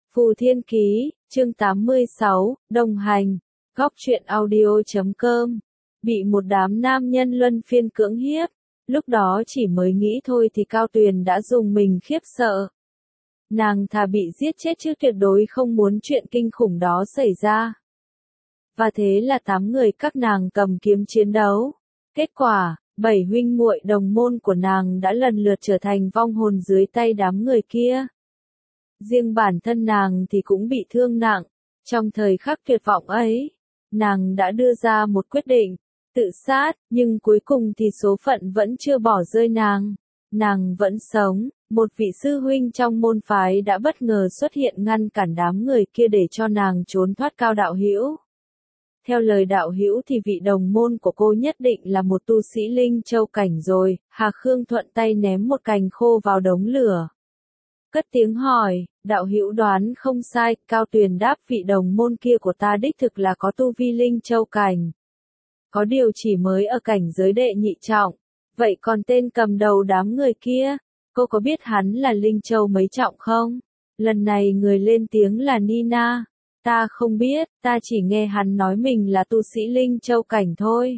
Phù Thiên Ký, chương 86, đồng hành, góc truyện audio.com. Bị một đám nam nhân luân phiên cưỡng hiếp, lúc đó chỉ mới nghĩ thôi thì Cao Tuyền đã dùng mình khiếp sợ. Nàng thà bị giết chết chứ tuyệt đối không muốn chuyện kinh khủng đó xảy ra. Và thế là 8 người các nàng cầm kiếm chiến đấu. Kết quả, 7 huynh muội đồng môn của nàng đã lần lượt trở thành vong hồn dưới tay đám người kia. Riêng bản thân nàng thì cũng bị thương nặng. Trong thời khắc tuyệt vọng ấy, nàng đã đưa ra một quyết định, tự sát, nhưng cuối cùng thì số phận vẫn chưa bỏ rơi nàng. Nàng vẫn sống, một vị sư huynh trong môn phái đã bất ngờ xuất hiện ngăn cản đám người kia để cho nàng trốn thoát. Cao đạo hữu. Theo lời đạo hữu thì vị đồng môn của cô nhất định là một tu sĩ linh châu cảnh rồi. Hà Khương thuận tay ném một cành khô vào đống lửa. Cất tiếng hỏi, đạo hữu đoán không sai. Cao Tuyền đáp, vị đồng môn kia của ta đích thực là có tu vi linh châu cảnh. Có điều chỉ mới ở cảnh giới đệ nhị trọng. Vậy còn tên cầm đầu đám người kia, cô có biết hắn là linh châu mấy trọng không? Lần này người lên tiếng là Nina. Ta không biết, ta chỉ nghe hắn nói mình là tu sĩ linh châu cảnh thôi.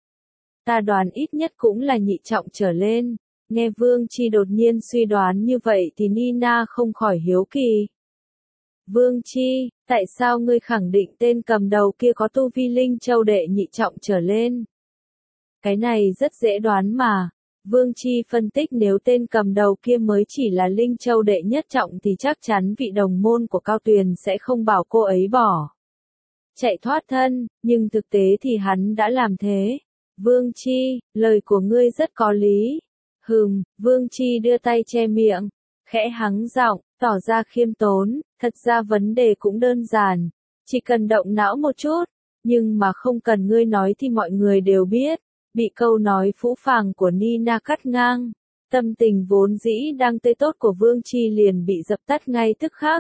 Ta đoán ít nhất cũng là nhị trọng trở lên. Nghe Vương Chi đột nhiên suy đoán như vậy thì Nina không khỏi hiếu kỳ. Vương Chi, tại sao ngươi khẳng định tên cầm đầu kia có tu vi linh châu đệ nhị trọng trở lên? Cái này rất dễ đoán mà. Vương Chi phân tích, nếu tên cầm đầu kia mới chỉ là linh châu đệ nhất trọng thì chắc chắn vị đồng môn của Cao Tuyền sẽ không bảo cô ấy bỏ chạy thoát thân, nhưng thực tế thì hắn đã làm thế. Vương Chi, lời của ngươi rất có lý. Vương Chi đưa tay che miệng, khẽ hắng giọng, tỏ ra khiêm tốn. Thật ra vấn đề cũng đơn giản, chỉ cần động não một chút, nhưng mà không cần ngươi nói thì mọi người đều biết. Bị câu nói phũ phàng của Nina cắt ngang, tâm tình vốn dĩ đang tươi tốt của Vương Chi liền bị dập tắt ngay tức khắc.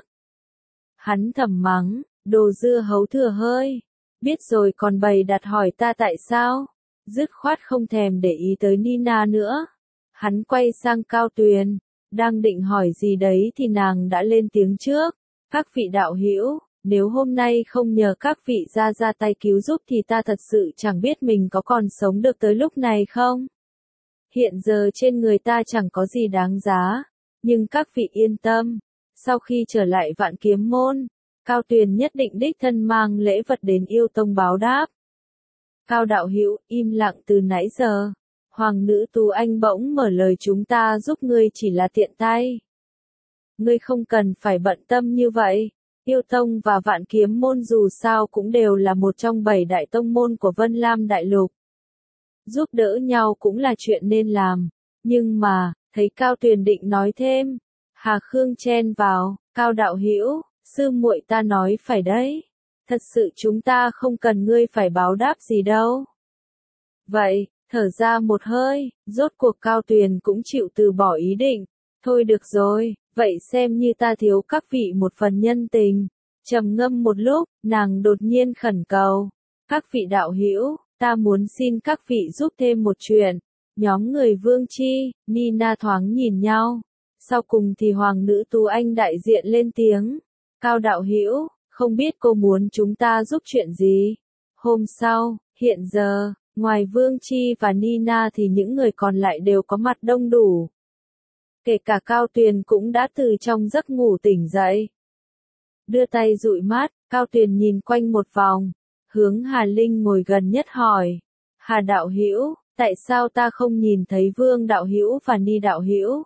Hắn thầm mắng, đồ dưa hấu thừa hơi, biết rồi còn bày đặt hỏi ta tại sao, dứt khoát không thèm để ý tới Nina nữa. Hắn quay sang Cao Tuyền, đang định hỏi gì đấy thì nàng đã lên tiếng trước. Các vị đạo hữu, nếu hôm nay không nhờ các vị ra tay cứu giúp thì ta thật sự chẳng biết mình có còn sống được tới lúc này không. Hiện giờ trên người ta chẳng có gì đáng giá, nhưng các vị yên tâm, sau khi trở lại Vạn Kiếm Môn, Cao Tuyền nhất định đích thân mang lễ vật đến yêu tông báo đáp. Cao đạo hữu, im lặng từ nãy giờ. Hoàng nữ Tú Anh bỗng mở lời, chúng ta giúp ngươi chỉ là tiện tay. Ngươi không cần phải bận tâm như vậy. Yêu Tông và Vạn Kiếm Môn dù sao cũng đều là một trong 7 đại tông môn của Vân Lam Đại Lục. Giúp đỡ nhau cũng là chuyện nên làm. Nhưng mà, thấy Cao Tuyền định nói thêm, Hà Khương chen vào, Cao đạo hữu, sư muội ta nói phải đấy. Thật sự chúng ta không cần ngươi phải báo đáp gì đâu. Vậy, thở ra một hơi, rốt cuộc Cao Tuyền cũng chịu từ bỏ ý định. Thôi được rồi, vậy xem như ta thiếu các vị một phần nhân tình. Trầm ngâm một lúc, nàng đột nhiên khẩn cầu. Các vị đạo hữu, ta muốn xin các vị giúp thêm một chuyện. Nhóm người Vương Chi, Nina thoáng nhìn nhau. Sau cùng thì Hoàng nữ Tú Anh đại diện lên tiếng. Cao đạo hữu, không biết cô muốn chúng ta giúp chuyện gì? Hôm sau, hiện giờ, ngoài Vương Chi và Nina thì những người còn lại đều có mặt đông đủ. Kể cả Cao Tuyền cũng đã từ trong giấc ngủ tỉnh dậy. Đưa tay dụi mắt, Cao Tuyền nhìn quanh một vòng, hướng Hà Linh ngồi gần nhất hỏi. Hà đạo hữu, tại sao ta không nhìn thấy Vương đạo hữu và Ni đạo hữu?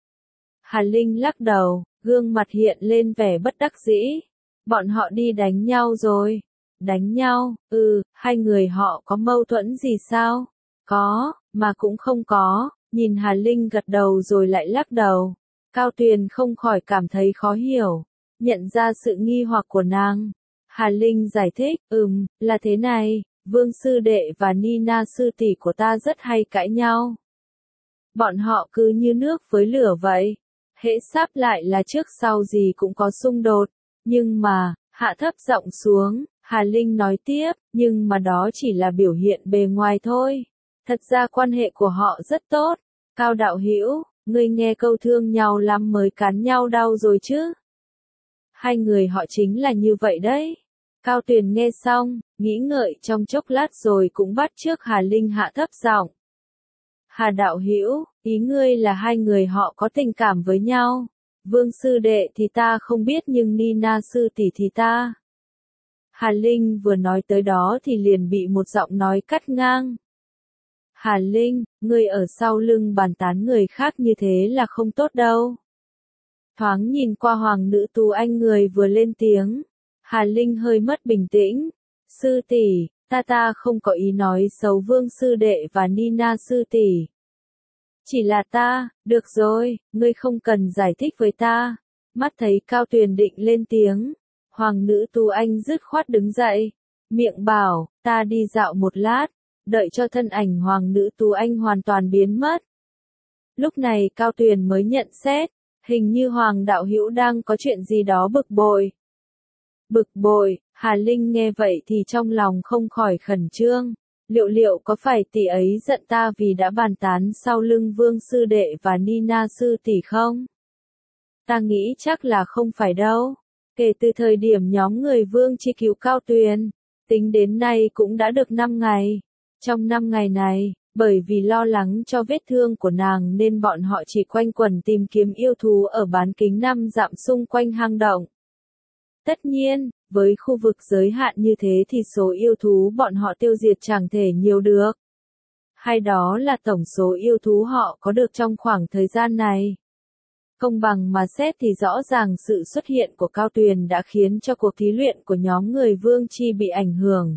Hà Linh lắc đầu, gương mặt hiện lên vẻ bất đắc dĩ. Bọn họ đi đánh nhau rồi. Đánh nhau, hai người họ có mâu thuẫn gì sao? Có, mà cũng không có. Nhìn Hà Linh gật đầu rồi lại lắc đầu. Cao Tuyền không khỏi cảm thấy khó hiểu. Nhận ra sự nghi hoặc của nàng. Hà Linh giải thích, là thế này, Vương sư đệ và Nina sư tỷ của ta rất hay cãi nhau. Bọn họ cứ như nước với lửa vậy. Hễ sáp lại là trước sau gì cũng có xung đột. Nhưng mà, hạ thấp giọng xuống, Hà Linh nói tiếp, nhưng mà đó chỉ là biểu hiện bề ngoài thôi. Thật ra quan hệ của họ rất tốt. Cao đạo hữu, ngươi nghe câu thương nhau lắm mới cắn nhau đau rồi chứ? Hai người họ chính là như vậy đấy. Cao Tuyền nghe xong, nghĩ ngợi trong chốc lát rồi cũng bắt chước Hà Linh hạ thấp giọng. Hà đạo hữu, ý ngươi là hai người họ có tình cảm với nhau. Vương sư đệ thì ta không biết nhưng Nina sư tỷ thì ta. Hà Linh vừa nói tới đó thì liền bị một giọng nói cắt ngang. Hà Linh, ngươi ở sau lưng bàn tán người khác như thế là không tốt đâu. Thoáng nhìn qua Hoàng nữ Tú Anh người vừa lên tiếng. Hà Linh hơi mất bình tĩnh. Sư tỷ, ta không có ý nói xấu Vương sư đệ và Nina sư tỷ. Chỉ là ta, được rồi, ngươi không cần giải thích với ta. Mắt thấy Cao Tuyền định lên tiếng. Hoàng nữ Tú Anh dứt khoát đứng dậy. Miệng bảo, ta đi dạo một lát. Đợi cho thân ảnh Hoàng nữ Tú Anh hoàn toàn biến mất. Lúc này Cao Tuyền mới nhận xét. Hình như Hoàng đạo hữu đang có chuyện gì đó bực bội. Bực bội, Hà Linh nghe vậy thì trong lòng không khỏi khẩn trương. Liệu có phải tỷ ấy giận ta vì đã bàn tán sau lưng Vương sư đệ và Nina sư tỷ không? Ta nghĩ chắc là không phải đâu. Kể từ thời điểm nhóm người Vương chi cứu Cao Tuyền, tính đến nay cũng đã được 5 ngày. Trong 5 ngày này, bởi vì lo lắng cho vết thương của nàng nên bọn họ chỉ quanh quẩn tìm kiếm yêu thú ở bán kính 5 dặm xung quanh hang động. Tất nhiên, với khu vực giới hạn như thế thì số yêu thú bọn họ tiêu diệt chẳng thể nhiều được. Hay đó là tổng số yêu thú họ có được trong khoảng thời gian này. Công bằng mà xét thì rõ ràng sự xuất hiện của Cao Tuyền đã khiến cho cuộc thí luyện của nhóm người Vương Chi bị ảnh hưởng.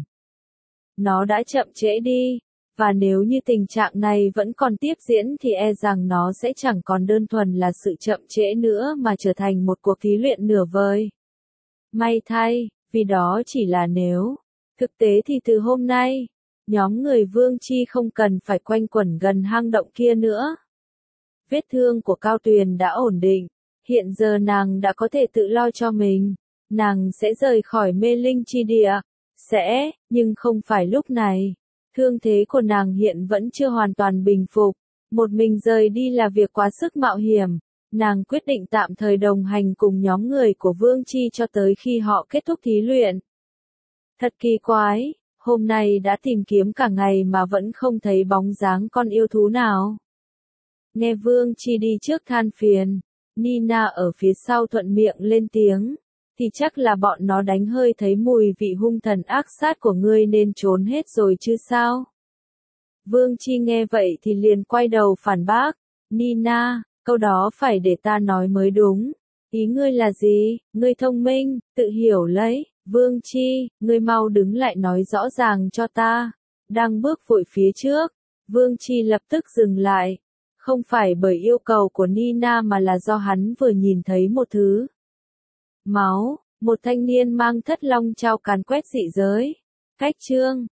Nó đã chậm trễ đi, và nếu như tình trạng này vẫn còn tiếp diễn thì e rằng nó sẽ chẳng còn đơn thuần là sự chậm trễ nữa mà trở thành một cuộc thí luyện nửa vời. May thay, vì đó chỉ là nếu. Thực tế thì từ hôm nay, nhóm người Vương Chi không cần phải quanh quẩn gần hang động kia nữa. Vết thương của Cao Tuyền đã ổn định, hiện giờ nàng đã có thể tự lo cho mình. Nàng sẽ rời khỏi mê linh chi địa. Nhưng không phải lúc này. Thương thế của nàng hiện vẫn chưa hoàn toàn bình phục. Một mình rời đi là việc quá sức mạo hiểm. Nàng quyết định tạm thời đồng hành cùng nhóm người của Vương Chi cho tới khi họ kết thúc thí luyện. Thật kỳ quái, hôm nay đã tìm kiếm cả ngày mà vẫn không thấy bóng dáng con yêu thú nào. Nghe Vương Chi đi trước than phiền, Nina ở phía sau thuận miệng lên tiếng, thì chắc là bọn nó đánh hơi thấy mùi vị hung thần ác sát của ngươi nên trốn hết rồi chứ sao? Vương Chi nghe vậy thì liền quay đầu phản bác, Nina, câu đó phải để ta nói mới đúng. Ý ngươi là gì? Ngươi thông minh, tự hiểu lấy. Vương Chi, ngươi mau đứng lại nói rõ ràng cho ta. Đang bước vội phía trước. Vương Chi lập tức dừng lại. Không phải bởi yêu cầu của Nina mà là do hắn vừa nhìn thấy một thứ. Máu, một thanh niên mang thất long trao càn quét dị giới. Cách chương